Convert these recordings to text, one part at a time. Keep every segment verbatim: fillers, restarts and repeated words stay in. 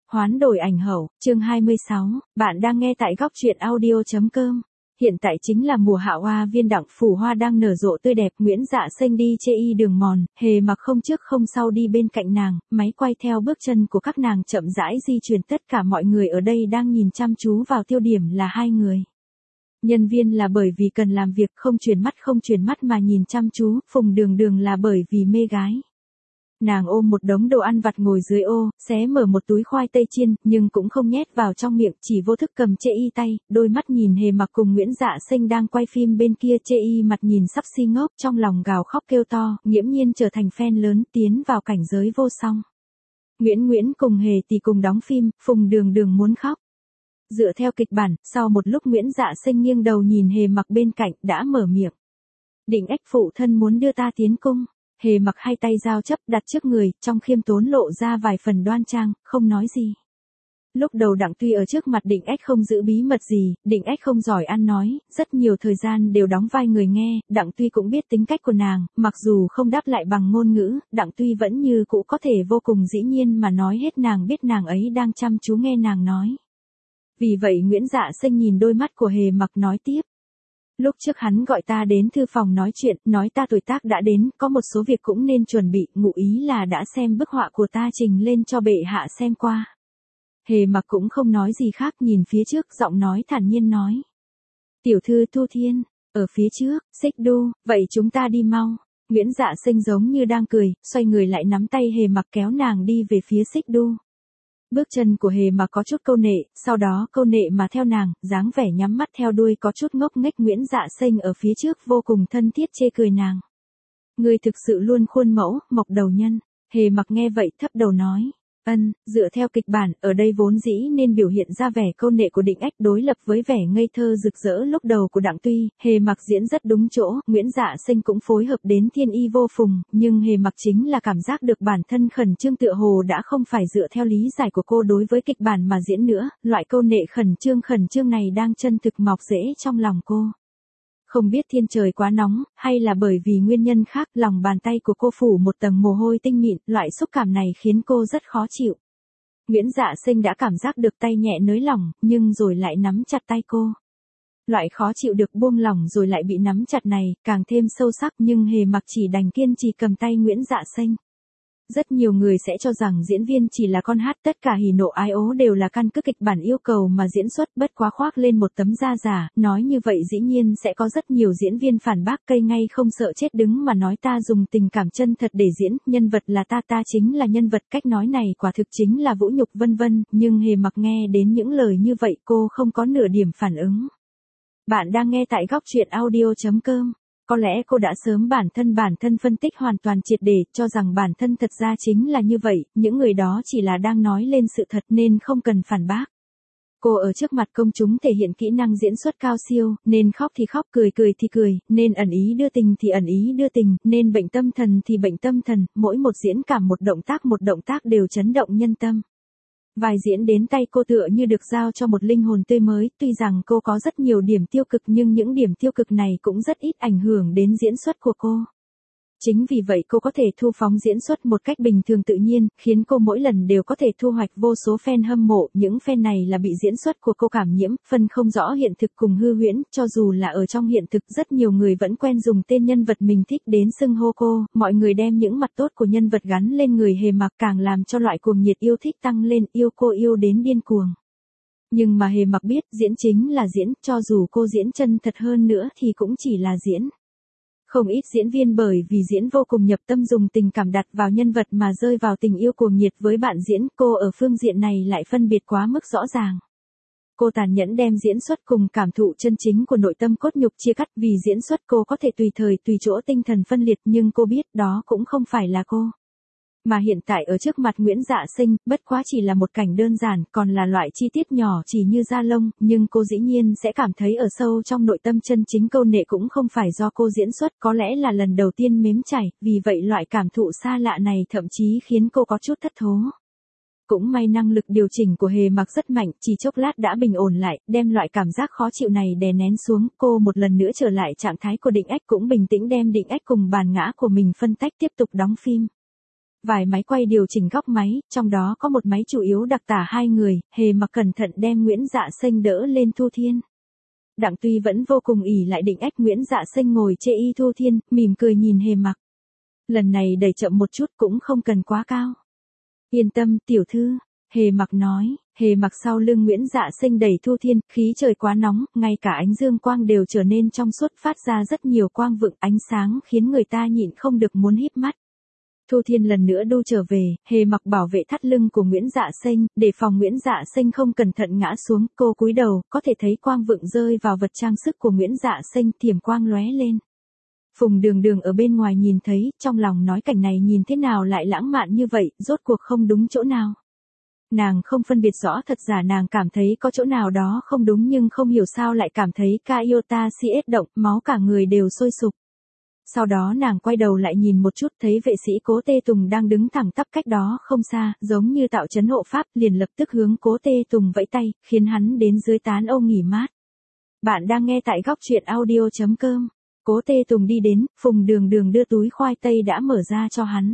Hoán đổi ảnh hậu, chương hai mươi sáu, bạn đang nghe tại góc truyện audio.com. Hiện tại chính là mùa hạ hoa viên đặng phủ hoa đang nở rộ tươi đẹp. Nguyễn Dạ Xanh đi chê y đường mòn, Hề Mặc không trước không sau đi bên cạnh nàng, máy quay theo bước chân của các nàng chậm rãi di chuyển. Tất cả mọi người ở đây đang nhìn chăm chú vào tiêu điểm là hai người. Nhân viên là bởi vì cần làm việc không chuyển mắt không chuyển mắt mà nhìn chăm chú, Phùng Đường Đường là bởi vì mê gái. Nàng ôm một đống đồ ăn vặt ngồi dưới ô, xé mở một túi khoai tây chiên, nhưng cũng không nhét vào trong miệng, chỉ vô thức cầm chê y tay, đôi mắt nhìn Hề Mặc cùng Nguyễn Dạ Xanh đang quay phim bên kia. Chê y mặt nhìn sắp si ngốc, trong lòng gào khóc kêu to, nghiễm nhiên trở thành fan lớn, tiến vào cảnh giới vô song. Nguyễn Nguyễn cùng Hề Tỷ cùng đóng phim, Phùng Đường Đường muốn khóc. Dựa theo kịch bản, sau một lúc Nguyễn Dạ Xanh nghiêng đầu nhìn Hề Mặc bên cạnh, đã mở miệng. Định Ách phụ thân muốn đưa ta tiến cung. Hề Mặc hai tay giao chấp đặt trước người, trong khiêm tốn lộ ra vài phần đoan trang, không nói gì. Lúc đầu Đặng Tuy ở trước mặt Định Ách không giữ bí mật gì, Định Ách không giỏi ăn nói, rất nhiều thời gian đều đóng vai người nghe, Đặng Tuy cũng biết tính cách của nàng, mặc dù không đáp lại bằng ngôn ngữ, Đặng Tuy vẫn như cũ có thể vô cùng dĩ nhiên mà nói hết. Nàng biết nàng ấy đang chăm chú nghe nàng nói. Vì vậy Nguyễn Dạ Xanh nhìn đôi mắt của Hề Mặc nói tiếp. Lúc trước hắn gọi ta đến thư phòng nói chuyện, nói ta tuổi tác đã đến, có một số việc cũng nên chuẩn bị, ngụ ý là đã xem bức họa của ta trình lên cho bệ hạ xem qua. Hề Mặc cũng không nói gì khác, nhìn phía trước, giọng nói thản nhiên nói. Tiểu thư Thu Thiên, ở phía trước, Xích Đu, vậy chúng ta đi mau. Nguyễn Dạ Xanh giống như đang cười, xoay người lại nắm tay Hề Mặc kéo nàng đi về phía Xích Đu. Bước chân của Hề Mặc có chút câu nệ, sau đó câu nệ mà theo nàng, dáng vẻ nhắm mắt theo đuôi có chút ngốc nghếch. Nguyễn Dạ Xanh ở phía trước vô cùng thân thiết chê cười nàng. Ngươi thực sự luôn khuôn mẫu, mộc đầu nhân. Hề Mặc nghe vậy thấp đầu nói. Ân, dựa theo kịch bản, ở đây vốn dĩ nên biểu hiện ra vẻ câu nệ của Định Ách đối lập với vẻ ngây thơ rực rỡ lúc đầu của Đặng Tuy. Hề Mặc diễn rất đúng chỗ, Nguyễn Dạ Xanh cũng phối hợp đến thiên y vô phùng, nhưng Hề Mặc chính là cảm giác được bản thân khẩn trương tựa hồ đã không phải dựa theo lý giải của cô đối với kịch bản mà diễn nữa, loại câu nệ khẩn trương khẩn trương này đang chân thực mọc rễ trong lòng cô. Không biết thiên trời quá nóng, hay là bởi vì nguyên nhân khác, lòng bàn tay của cô phủ một tầng mồ hôi tinh mịn, loại xúc cảm này khiến cô rất khó chịu. Nguyễn Dạ Xanh đã cảm giác được tay nhẹ nới lỏng, nhưng rồi lại nắm chặt tay cô. Loại khó chịu được buông lỏng rồi lại bị nắm chặt này, càng thêm sâu sắc, nhưng Hề Mặc chỉ đành kiên trì cầm tay Nguyễn Dạ Xanh. Rất nhiều người sẽ cho rằng diễn viên chỉ là con hát, tất cả hỉ nộ ái ố đều là căn cứ kịch bản yêu cầu mà diễn xuất, bất quá khoác lên một tấm da giả, nói như vậy dĩ nhiên sẽ có rất nhiều diễn viên phản bác cây ngay không sợ chết đứng mà nói ta dùng tình cảm chân thật để diễn, nhân vật là ta ta chính là nhân vật, cách nói này quả thực chính là vũ nhục vân vân, nhưng Hề Mặc nghe đến những lời như vậy cô không có nửa điểm phản ứng. Bạn đang nghe tại góc truyện audio.com. Có lẽ cô đã sớm bản thân bản thân phân tích hoàn toàn triệt để, cho rằng bản thân thật ra chính là như vậy, những người đó chỉ là đang nói lên sự thật nên không cần phản bác. Cô ở trước mặt công chúng thể hiện kỹ năng diễn xuất cao siêu, nên khóc thì khóc, cười cười thì cười, nên ẩn ý đưa tình thì ẩn ý đưa tình, nên bệnh tâm thần thì bệnh tâm thần, mỗi một diễn cảm một động tác một động tác đều chấn động nhân tâm. Vài diễn đến tay cô tựa như được giao cho một linh hồn tươi mới, tuy rằng cô có rất nhiều điểm tiêu cực nhưng những điểm tiêu cực này cũng rất ít ảnh hưởng đến diễn xuất của cô. Chính vì vậy cô có thể thu phóng diễn xuất một cách bình thường tự nhiên, khiến cô mỗi lần đều có thể thu hoạch vô số fan hâm mộ, những fan này là bị diễn xuất của cô cảm nhiễm, phân không rõ hiện thực cùng hư huyễn, cho dù là ở trong hiện thực rất nhiều người vẫn quen dùng tên nhân vật mình thích đến xưng hô cô, mọi người đem những mặt tốt của nhân vật gắn lên người Hề Mặc càng làm cho loại cuồng nhiệt yêu thích tăng lên, yêu cô yêu đến điên cuồng. Nhưng mà Hề Mặc biết diễn chính là diễn, cho dù cô diễn chân thật hơn nữa thì cũng chỉ là diễn. Không ít diễn viên bởi vì diễn vô cùng nhập tâm dùng tình cảm đặt vào nhân vật mà rơi vào tình yêu cuồng nhiệt với bạn diễn, cô ở phương diện này lại phân biệt quá mức rõ ràng. Cô tàn nhẫn đem diễn xuất cùng cảm thụ chân chính của nội tâm cốt nhục chia cắt, vì diễn xuất cô có thể tùy thời tùy chỗ tinh thần phân liệt, nhưng cô biết đó cũng không phải là cô. Mà hiện tại ở trước mặt Nguyễn Dạ Xanh, bất quá chỉ là một cảnh đơn giản, còn là loại chi tiết nhỏ chỉ như da lông, nhưng cô dĩ nhiên sẽ cảm thấy ở sâu trong nội tâm chân chính câu nệ cũng không phải do cô diễn xuất, có lẽ là lần đầu tiên nếm trải, vì vậy loại cảm thụ xa lạ này thậm chí khiến cô có chút thất thố. Cũng may năng lực điều chỉnh của Hề Mặc rất mạnh, chỉ chốc lát đã bình ổn lại, đem loại cảm giác khó chịu này đè nén xuống, cô một lần nữa trở lại trạng thái của Định Ách cũng bình tĩnh đem Định Ách cùng bản ngã của mình phân tách tiếp tục đóng phim. Vài máy quay điều chỉnh góc máy, trong đó có một máy chủ yếu đặc tả hai người, Hề Mặc cẩn thận đem Nguyễn Dạ Xanh đỡ lên Thu Thiên. Đặng Tuy vẫn vô cùng ỷ lại định ách Nguyễn Dạ Xanh ngồi chê y Thu Thiên, mỉm cười nhìn Hề Mặc. Lần này đẩy chậm một chút cũng không cần quá cao. Yên tâm tiểu thư, Hề Mặc nói. Hề Mặc sau lưng Nguyễn Dạ Xanh đẩy Thu Thiên, khí trời quá nóng, ngay cả ánh dương quang đều trở nên trong suốt, phát ra rất nhiều quang vựng, ánh sáng khiến người ta nhịn không được muốn híp mắt. Thu Thiên lần nữa đu trở về, Hề Mặc bảo vệ thắt lưng của Nguyễn Dạ Xanh, để phòng Nguyễn Dạ Xanh không cẩn thận ngã xuống, cô cúi đầu, có thể thấy quang vựng rơi vào vật trang sức của Nguyễn Dạ Xanh, thiểm quang lóe lên. Phùng Đường Đường ở bên ngoài nhìn thấy, trong lòng nói cảnh này nhìn thế nào lại lãng mạn như vậy, rốt cuộc không đúng chỗ nào. Nàng không phân biệt rõ thật giả, nàng cảm thấy có chỗ nào đó không đúng nhưng không hiểu sao lại cảm thấy ca iota si ết động, máu cả người đều sôi sục. Sau đó nàng quay đầu lại nhìn một chút, thấy vệ sĩ Cố Tê Tùng đang đứng thẳng tắp cách đó không xa, giống như tạo trấn hộ pháp, liền lập tức hướng Cố Tê Tùng vẫy tay, khiến hắn đến dưới tán âu nghỉ mát. Bạn đang nghe tại góc truyện audio chấm com. Cố Tê Tùng đi đến, Phùng Đường Đường đưa túi khoai tây đã mở ra cho hắn.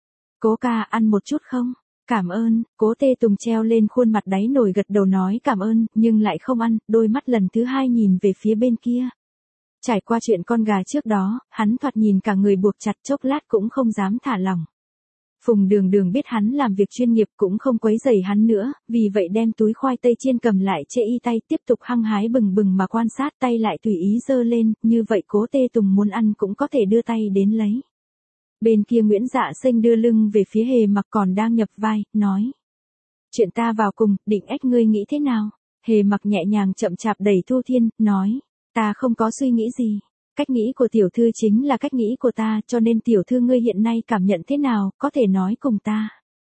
Cố ca, ăn một chút không? Cảm ơn. Cố Tê Tùng treo lên khuôn mặt đáy nổi gật đầu nói cảm ơn, nhưng lại không ăn, đôi mắt lần thứ hai nhìn về phía bên kia. Trải qua chuyện con gà trước đó, hắn thoạt nhìn cả người buộc chặt, chốc lát cũng không dám thả lỏng. Phùng Đường Đường biết hắn làm việc chuyên nghiệp cũng không quấy rầy hắn nữa, vì vậy đem túi khoai tây chiên cầm lại chê y tay, tiếp tục hăng hái bừng bừng mà quan sát, tay lại tùy ý giơ lên, như vậy Cố Tê Tùng muốn ăn cũng có thể đưa tay đến lấy. Bên kia Nguyễn Dạ Xanh đưa lưng về phía Hề Mặc còn đang nhập vai, nói. Chuyện ta vào cùng, định ách ngươi nghĩ thế nào? Hề Mặc nhẹ nhàng chậm chạp đẩy Thu Thiên, nói. Ta không có suy nghĩ gì. Cách nghĩ của tiểu thư chính là cách nghĩ của ta, cho nên tiểu thư ngươi hiện nay cảm nhận thế nào, có thể nói cùng ta.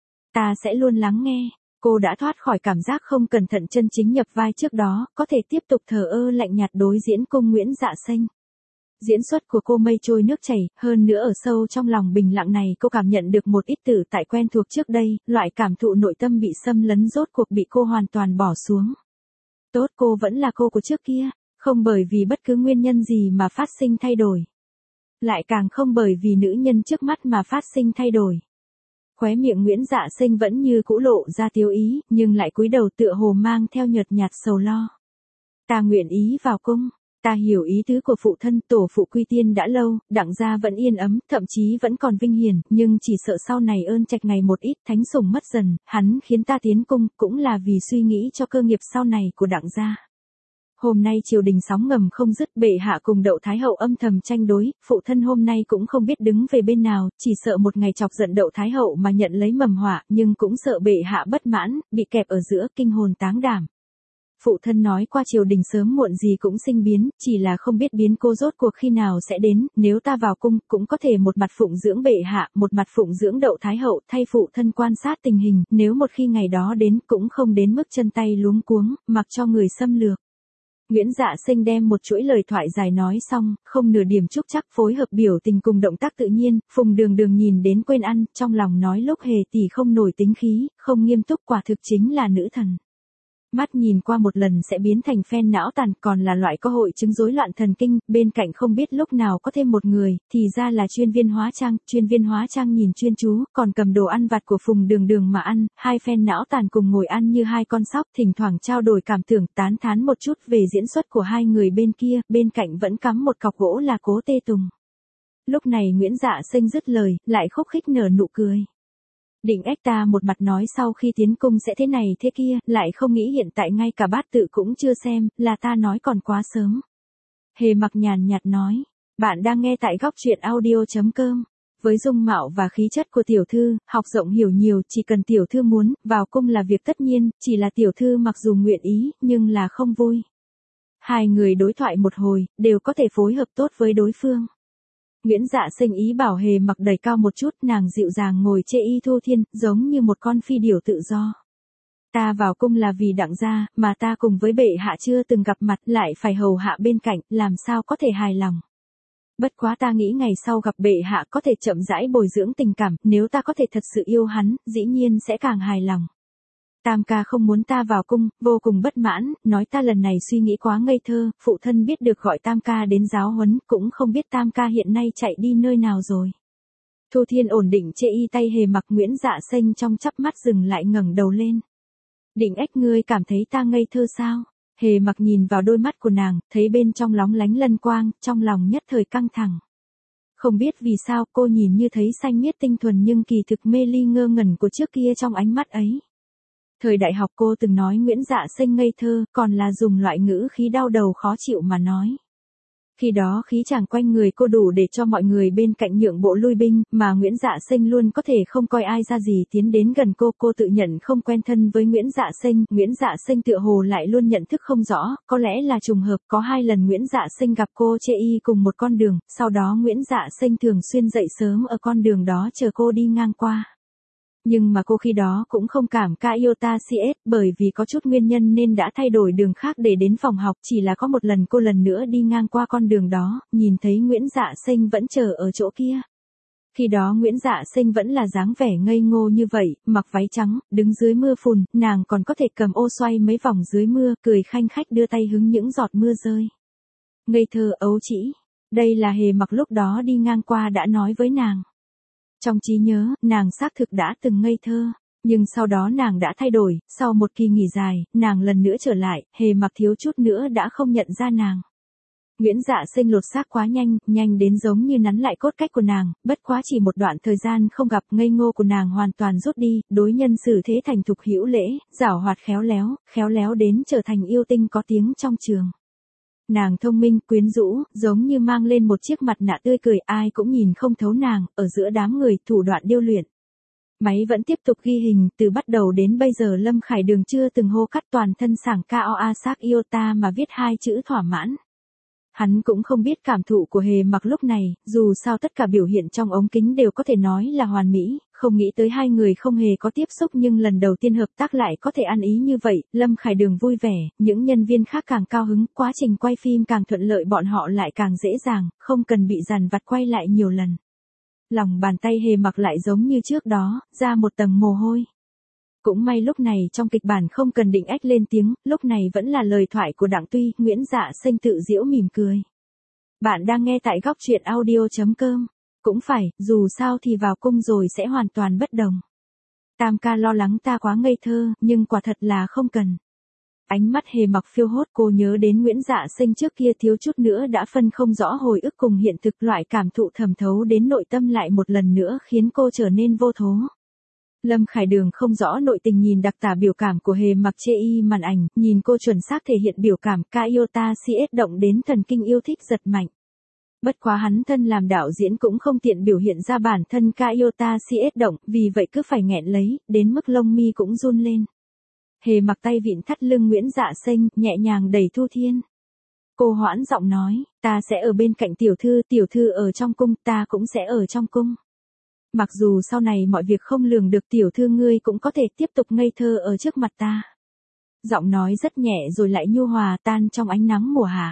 Ta sẽ luôn lắng nghe. Cô đã thoát khỏi cảm giác không cẩn thận chân chính nhập vai trước đó, có thể tiếp tục thờ ơ lạnh nhạt đối diễn cùng Nguyễn Dạ Xanh. Diễn xuất của cô mây trôi nước chảy, hơn nữa ở sâu trong lòng bình lặng này cô cảm nhận được một ít tự tại quen thuộc trước đây, loại cảm thụ nội tâm bị xâm lấn rốt cuộc bị cô hoàn toàn bỏ xuống. Tốt, cô vẫn là cô của trước kia, không bởi vì bất cứ nguyên nhân gì mà phát sinh thay đổi. Lại càng không bởi vì nữ nhân trước mắt mà phát sinh thay đổi. Khóe miệng Nguyễn Dạ Xanh vẫn như cũ lộ ra tiêu ý, nhưng lại cúi đầu tựa hồ mang theo nhợt nhạt sầu lo. Ta nguyện ý vào cung. Ta hiểu ý tứ của phụ thân, tổ phụ quy tiên đã lâu, Đặng gia vẫn yên ấm, thậm chí vẫn còn vinh hiển, nhưng chỉ sợ sau này ơn trạch ngày một ít, thánh sủng mất dần, hắn khiến ta tiến cung, cũng là vì suy nghĩ cho cơ nghiệp sau này của Đặng gia. Hôm nay triều đình sóng ngầm không dứt, bệ hạ cùng Đậu Thái hậu âm thầm tranh đối, phụ thân hôm nay cũng không biết đứng về bên nào, chỉ sợ một ngày chọc giận Đậu Thái hậu mà nhận lấy mầm họa, nhưng cũng sợ bệ hạ bất mãn, bị kẹp ở giữa, kinh hồn táng đảm. Phụ thân nói qua triều đình sớm muộn gì cũng sinh biến, chỉ là không biết biến cô rốt cuộc khi nào sẽ đến, nếu ta vào cung, cũng có thể một mặt phụng dưỡng bệ hạ, một mặt phụng dưỡng Đậu Thái hậu, thay phụ thân quan sát tình hình, nếu một khi ngày đó đến, cũng không đến mức chân tay luống cuống, mặc cho người xâm lược. Nguyễn Dạ Xanh đem một chuỗi lời thoại dài nói xong, không nửa điểm trúc chắc, phối hợp biểu tình cùng động tác tự nhiên, Phùng Đường Đường nhìn đến quên ăn, trong lòng nói lúc Hề tỷ không nổi tính khí, không nghiêm túc, quả thực chính là nữ thần. Mắt nhìn qua một lần sẽ biến thành phen não tàn, còn là loại có hội chứng rối loạn thần kinh, bên cạnh không biết lúc nào có thêm một người, thì ra là chuyên viên hóa trang, chuyên viên hóa trang nhìn chuyên chú, còn cầm đồ ăn vặt của Phùng Đường Đường mà ăn, hai phen não tàn cùng ngồi ăn như hai con sóc, thỉnh thoảng trao đổi cảm tưởng, tán thán một chút về diễn xuất của hai người bên kia, bên cạnh vẫn cắm một cọc gỗ là Cố Tê Tùng. Lúc này Nguyễn Dạ Xanh dứt lời, lại khúc khích nở nụ cười. Định ách ta một mặt nói sau khi tiến cung sẽ thế này thế kia, lại không nghĩ hiện tại ngay cả bát tự cũng chưa xem, là ta nói còn quá sớm. Hề Mặc nhàn nhạt nói, bạn đang nghe tại góc truyện audio chấm com. Với dung mạo và khí chất của tiểu thư, học rộng hiểu nhiều, chỉ cần tiểu thư muốn, vào cung là việc tất nhiên, chỉ là tiểu thư mặc dù nguyện ý, nhưng là không vui. Hai người đối thoại một hồi, đều có thể phối hợp tốt với đối phương. Nguyễn Dạ Xanh ý bảo Hề Mặc đẩy cao một chút, nàng dịu dàng ngồi chê y Thu Thiên, giống như một con phi điểu tự do. Ta vào cung là vì Đặng gia, mà ta cùng với bệ hạ chưa từng gặp mặt, lại phải hầu hạ bên cạnh, làm sao có thể hài lòng. Bất quá ta nghĩ ngày sau gặp bệ hạ có thể chậm rãi bồi dưỡng tình cảm, nếu ta có thể thật sự yêu hắn, dĩ nhiên sẽ càng hài lòng. Tam ca không muốn ta vào cung, vô cùng bất mãn, nói ta lần này suy nghĩ quá ngây thơ, phụ thân biết được gọi Tam ca đến giáo huấn, cũng không biết Tam ca hiện nay chạy đi nơi nào rồi. Thu Thiên ổn định chê y tay Hề Mặc, Nguyễn Dạ Xanh trong chắp mắt dừng lại ngẩng đầu lên. Định ếch, ngươi cảm thấy ta ngây thơ sao? Hề Mặc nhìn vào đôi mắt của nàng, thấy bên trong lóng lánh lân quang, trong lòng nhất thời căng thẳng. Không biết vì sao cô nhìn như thấy xanh miết tinh thuần nhưng kỳ thực mê ly ngơ ngẩn của trước kia trong ánh mắt ấy. Thời đại học cô từng nói Nguyễn Dạ Xanh ngây thơ, còn là dùng loại ngữ khí đau đầu khó chịu mà nói. Khi đó khí chàng quanh người cô đủ để cho mọi người bên cạnh nhượng bộ lui binh, mà Nguyễn Dạ Xanh luôn có thể không coi ai ra gì tiến đến gần cô. Cô tự nhận không quen thân với Nguyễn Dạ Xanh, Nguyễn Dạ Xanh tựa hồ lại luôn nhận thức không rõ, có lẽ là trùng hợp, có hai lần Nguyễn Dạ Xanh gặp cô chê y cùng một con đường, sau đó Nguyễn Dạ Xanh thường xuyên dậy sớm ở con đường đó chờ cô đi ngang qua. Nhưng mà cô khi đó cũng không cảm ca iota cs, bởi vì có chút nguyên nhân nên đã thay đổi đường khác để đến phòng học. Chỉ là có một lần cô lần nữa đi ngang qua con đường đó, nhìn thấy Nguyễn Dạ Xanh vẫn chờ ở chỗ kia. Khi đó Nguyễn Dạ Xanh vẫn là dáng vẻ ngây ngô như vậy, mặc váy trắng, đứng dưới mưa phùn, nàng còn có thể cầm ô xoay mấy vòng dưới mưa, cười khanh khách đưa tay hứng những giọt mưa rơi. Ngây thơ ấu trĩ, đây là Hề Mặc lúc đó đi ngang qua đã nói với nàng. Trong trí nhớ, nàng xác thực đã từng ngây thơ, nhưng sau đó nàng đã thay đổi, sau một kỳ nghỉ dài, nàng lần nữa trở lại, Hề Mặc thiếu chút nữa đã không nhận ra nàng. Nguyễn Dạ Xanh lột xác quá nhanh, nhanh đến giống như nắn lại cốt cách của nàng, bất quá chỉ một đoạn thời gian không gặp, ngây ngô của nàng hoàn toàn rút đi, đối nhân xử thế thành thục hữu lễ, giảo hoạt khéo léo, khéo léo đến trở thành yêu tinh có tiếng trong trường. Nàng thông minh, quyến rũ, giống như mang lên một chiếc mặt nạ tươi cười, ai cũng nhìn không thấu nàng, ở giữa đám người, thủ đoạn điêu luyện. Máy vẫn tiếp tục ghi hình, từ bắt đầu đến bây giờ Lâm Khải Đường chưa từng hô cắt, toàn thân sảng Koa Sak Iota mà viết hai chữ thỏa mãn. Hắn cũng không biết cảm thụ của Hề Mặc lúc này, dù sao tất cả biểu hiện trong ống kính đều có thể nói là hoàn mỹ, không nghĩ tới hai người không hề có tiếp xúc nhưng lần đầu tiên hợp tác lại có thể ăn ý như vậy. Lâm Khải Đường vui vẻ, những nhân viên khác càng cao hứng, quá trình quay phim càng thuận lợi, bọn họ lại càng dễ dàng, không cần bị dằn vặt quay lại nhiều lần. Lòng bàn tay Hề Mặc lại giống như trước đó, ra một tầng mồ hôi. Cũng may lúc này trong kịch bản không cần Định Ách lên tiếng, lúc này vẫn là lời thoại của Đặng Tuy. Nguyễn Dạ Xanh tự giễu mỉm cười. Bạn đang nghe tại góc truyện audio chấm com. Cũng phải, dù sao thì vào cung rồi sẽ hoàn toàn bất đồng. Tam ca lo lắng ta quá ngây thơ, nhưng quả thật là không cần. Ánh mắt Hề Mặc phiêu hốt, cô nhớ đến Nguyễn Dạ Xanh trước kia thiếu chút nữa đã phân không rõ hồi ức cùng hiện thực, loại cảm thụ thẩm thấu đến nội tâm lại một lần nữa khiến cô trở nên vô thố. Lâm Khải Đường không rõ nội tình nhìn đặc tả biểu cảm của Hề Mặc chê y màn ảnh, nhìn cô chuẩn xác thể hiện biểu cảm, Kaiota cs động đến thần kinh yêu thích giật mạnh. Bất quá hắn thân làm đạo diễn cũng không tiện biểu hiện ra bản thân Kaiota cs động, vì vậy cứ phải nghẹn lấy, đến mức lông mi cũng run lên. Hề Mặc tay vịn thắt lưng Nguyễn Dạ Xanh, nhẹ nhàng đẩy Thu Thiên. Cô hoãn giọng nói, ta sẽ ở bên cạnh tiểu thư, tiểu thư ở trong cung, ta cũng sẽ ở trong cung. Mặc dù sau này mọi việc không lường được, tiểu thư ngươi cũng có thể tiếp tục ngây thơ ở trước mặt ta. Giọng nói rất nhẹ rồi lại nhu hòa, tan trong ánh nắng mùa hạ.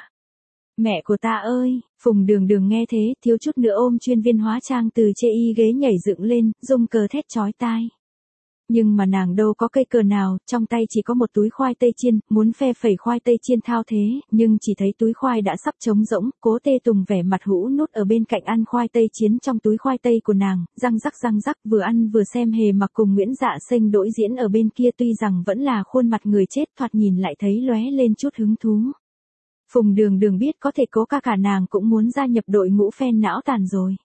Mẹ của ta ơi, Phùng Đường Đường nghe thế, thiếu chút nữa ôm chuyên viên hóa trang từ chê y ghế nhảy dựng lên, rung cờ thét chói tai. Nhưng mà nàng đâu có cây cờ nào, trong tay chỉ có một túi khoai tây chiên, muốn phe phẩy khoai tây chiên thao thế, nhưng chỉ thấy túi khoai đã sắp trống rỗng. Cố Tê Tùng vẻ mặt hũ nút ở bên cạnh ăn khoai tây chiến trong túi khoai tây của nàng, răng rắc răng rắc, vừa ăn vừa xem. Hề Mặc cùng Nguyễn Dạ Xanh đối diễn ở bên kia, tuy rằng vẫn là khuôn mặt người chết, thoạt nhìn lại thấy lóe lên chút hứng thú. Phùng Đường Đường biết có thể cố ca cả nàng cũng muốn gia nhập đội ngũ fan não tàn rồi.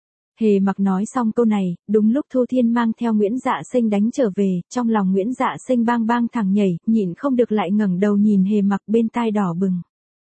Hề Mặc nói xong câu này, đúng lúc Thu Thiên mang theo Nguyễn Dạ Xanh đánh trở về, trong lòng Nguyễn Dạ Xanh bang bang thẳng nhảy, nhịn không được lại ngẩng đầu nhìn Hề Mặc, bên tai đỏ bừng.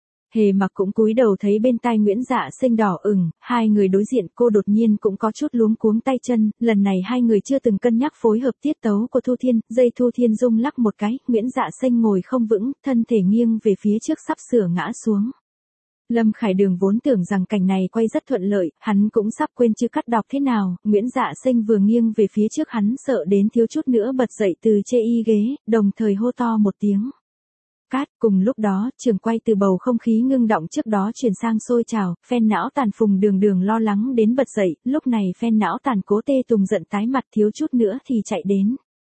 Hề Mặc cũng cúi đầu thấy bên tai Nguyễn Dạ Xanh đỏ ửng, hai người đối diện, cô đột nhiên cũng có chút luống cuống tay chân, lần này hai người chưa từng cân nhắc phối hợp tiết tấu của Thu Thiên, dây Thu Thiên rung lắc một cái, Nguyễn Dạ Xanh ngồi không vững, thân thể nghiêng về phía trước sắp sửa ngã xuống. Lâm Khải Đường vốn tưởng rằng cảnh này quay rất thuận lợi, hắn cũng sắp quên chữ cắt đọc thế nào, Nguyễn Dạ Xanh vừa nghiêng về phía trước hắn sợ đến thiếu chút nữa bật dậy từ chê y ghế, đồng thời hô to một tiếng. Cát, cùng lúc đó, trường quay từ bầu không khí ngưng động trước đó chuyển sang sôi trào, fan não tàn Phùng Đường Đường lo lắng đến bật dậy, lúc này fan não tàn Cố Tê Tùng giận tái mặt, thiếu chút nữa thì chạy đến.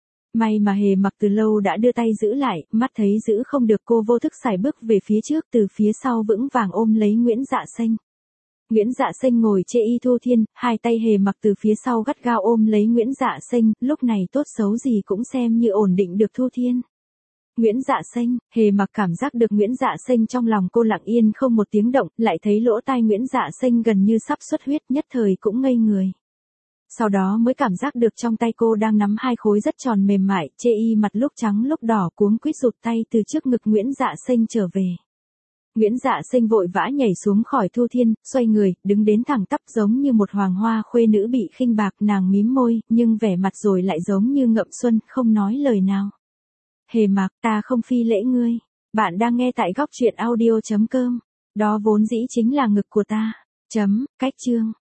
May mà Hề Mặc từ lâu đã đưa tay giữ lại, mắt thấy giữ không được, cô vô thức sải bước về phía trước, từ phía sau vững vàng ôm lấy Nguyễn Dạ Xanh. Nguyễn Dạ Xanh ngồi chê y Thu Thiên, hai tay Hề Mặc từ phía sau gắt gao ôm lấy Nguyễn Dạ Xanh, lúc này tốt xấu gì cũng xem như ổn định được Thu Thiên. Nguyễn Dạ Xanh, Hề Mặc cảm giác được Nguyễn Dạ Xanh trong lòng cô lặng yên không một tiếng động, lại thấy lỗ tai Nguyễn Dạ Xanh gần như sắp xuất huyết, nhất thời cũng ngây người. Sau đó mới cảm giác được trong tay cô đang nắm hai khối rất tròn mềm mại, chê y mặt lúc trắng lúc đỏ cuống quýt rụt tay từ trước ngực Nguyễn Dạ Xanh trở về. Nguyễn Dạ Xanh vội vã nhảy xuống khỏi Thu Thiên, xoay người, đứng đến thẳng tắp giống như một hoàng hoa khuê nữ bị khinh bạc, nàng mím môi, nhưng vẻ mặt rồi lại giống như ngậm xuân, không nói lời nào. Hề Mặc, ta không phi lễ ngươi. Bạn đang nghe tại góc truyện audio chấm com. Đó vốn dĩ chính là ngực của ta. Chấm, cách chương.